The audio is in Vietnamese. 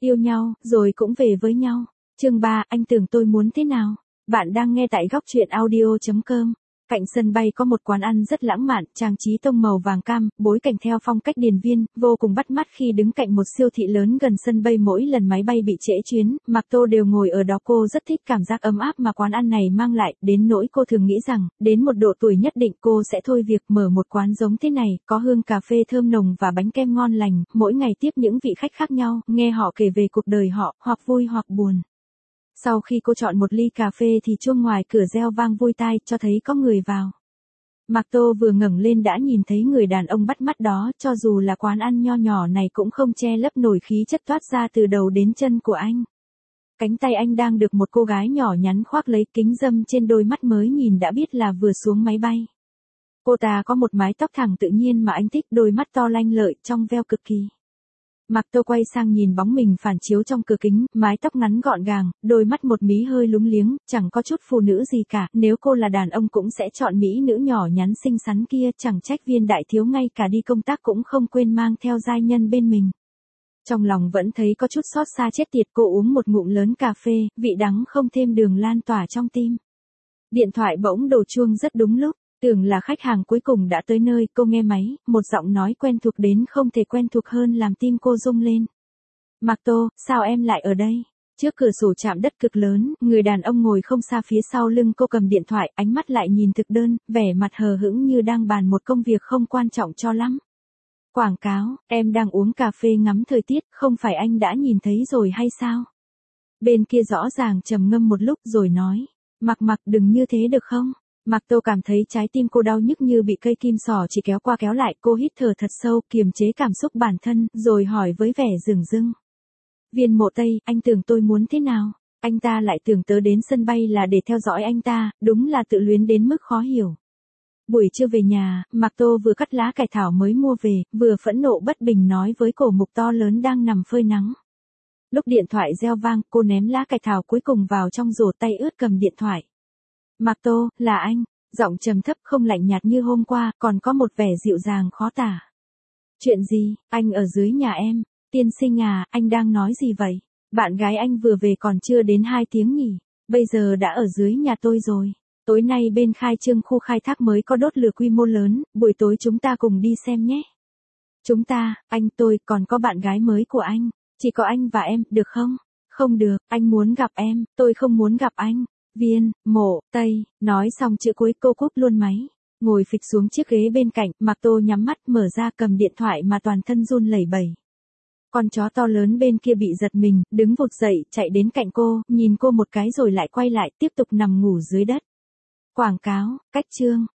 Yêu nhau, rồi cũng về với nhau. Chương 3, anh tưởng tôi muốn thế nào? Bạn đang nghe tại góc truyện audio.com. Cạnh sân bay có một quán ăn rất lãng mạn, trang trí tông màu vàng cam, bối cảnh theo phong cách điền viên, vô cùng bắt mắt khi đứng cạnh một siêu thị lớn gần sân bay. Mỗi lần máy bay bị trễ chuyến, Mạc Tô đều ngồi ở đó. Cô rất thích cảm giác ấm áp mà quán ăn này mang lại, đến nỗi cô thường nghĩ rằng, đến một độ tuổi nhất định cô sẽ thôi việc mở một quán giống thế này, có hương cà phê thơm nồng và bánh kem ngon lành, mỗi ngày tiếp những vị khách khác nhau, nghe họ kể về cuộc đời họ, hoặc vui hoặc buồn. Sau khi cô chọn một ly cà phê thì chuông ngoài cửa reo vang vui tai, cho thấy có người vào. Mạc Tô vừa ngẩng lên đã nhìn thấy người đàn ông bắt mắt đó, cho dù là quán ăn nho nhỏ này cũng không che lấp nổi khí chất toát ra từ đầu đến chân của anh. Cánh tay anh đang được một cô gái nhỏ nhắn khoác lấy, kính râm trên đôi mắt mới nhìn đã biết là vừa xuống máy bay. Cô ta có một mái tóc thẳng tự nhiên mà anh thích, đôi mắt to lanh lợi, trong veo cực kỳ. Mạc Tô quay sang nhìn bóng mình phản chiếu trong cửa kính, mái tóc ngắn gọn gàng, đôi mắt một mí hơi lúng liếng, chẳng có chút phụ nữ gì cả, nếu cô là đàn ông cũng sẽ chọn mỹ nữ nhỏ nhắn xinh xắn kia, chẳng trách Viên đại thiếu ngay cả đi công tác cũng không quên mang theo giai nhân bên mình. Trong lòng vẫn thấy có chút xót xa chết tiệt, cô uống một ngụm lớn cà phê, vị đắng không thêm đường lan tỏa trong tim. Điện thoại bỗng đổ chuông rất đúng lúc. Tưởng là khách hàng cuối cùng đã tới nơi, cô nghe máy, một giọng nói quen thuộc đến không thể quen thuộc hơn làm tim cô rung lên. Mạc Tô, sao em lại ở đây? Trước cửa sổ chạm đất cực lớn, người đàn ông ngồi không xa phía sau lưng cô cầm điện thoại, ánh mắt lại nhìn thực đơn, vẻ mặt hờ hững như đang bàn một công việc không quan trọng cho lắm. Quảng cáo, em đang uống cà phê ngắm thời tiết, không phải anh đã nhìn thấy rồi hay sao? Bên kia rõ ràng trầm ngâm một lúc rồi nói, Mạc đừng như thế được không? Mạc Tô cảm thấy trái tim cô đau nhức như bị cây kim sỏ chỉ kéo qua kéo lại, cô hít thở thật sâu, kiềm chế cảm xúc bản thân, rồi hỏi với vẻ dửng dưng. Viên Mộ Tây, anh tưởng tôi muốn thế nào? Anh ta lại tưởng tớ đến sân bay là để theo dõi anh ta, đúng là tự luyến đến mức khó hiểu. Buổi trưa về nhà, Mạc Tô vừa cắt lá cải thảo mới mua về, vừa phẫn nộ bất bình nói với cổ mục to lớn đang nằm phơi nắng. Lúc điện thoại reo vang, cô ném lá cải thảo cuối cùng vào trong rổ, tay ướt cầm điện thoại. Mạc Tô, là anh, giọng trầm thấp không lạnh nhạt như hôm qua, còn có một vẻ dịu dàng khó tả. Chuyện gì, anh ở dưới nhà em, tiên sinh à, anh đang nói gì vậy? Bạn gái anh vừa về còn chưa đến 2 tiếng nhỉ, bây giờ đã ở dưới nhà tôi rồi. Tối nay bên khai trương khu khai thác mới có đốt lửa quy mô lớn, buổi tối chúng ta cùng đi xem nhé. Chúng ta, anh tôi, còn có bạn gái mới của anh, chỉ có anh và em, được không? Không được, anh muốn gặp em, tôi không muốn gặp anh. Viên, Mộ, Tây, nói xong chữ cuối cô cúp luôn máy. Ngồi phịch xuống chiếc ghế bên cạnh, Mạc Tô nhắm mắt mở ra cầm điện thoại mà toàn thân run lẩy bẩy. Con chó to lớn bên kia bị giật mình, đứng vụt dậy, chạy đến cạnh cô, nhìn cô một cái rồi lại quay lại, tiếp tục nằm ngủ dưới đất. Quảng cáo, cách chương.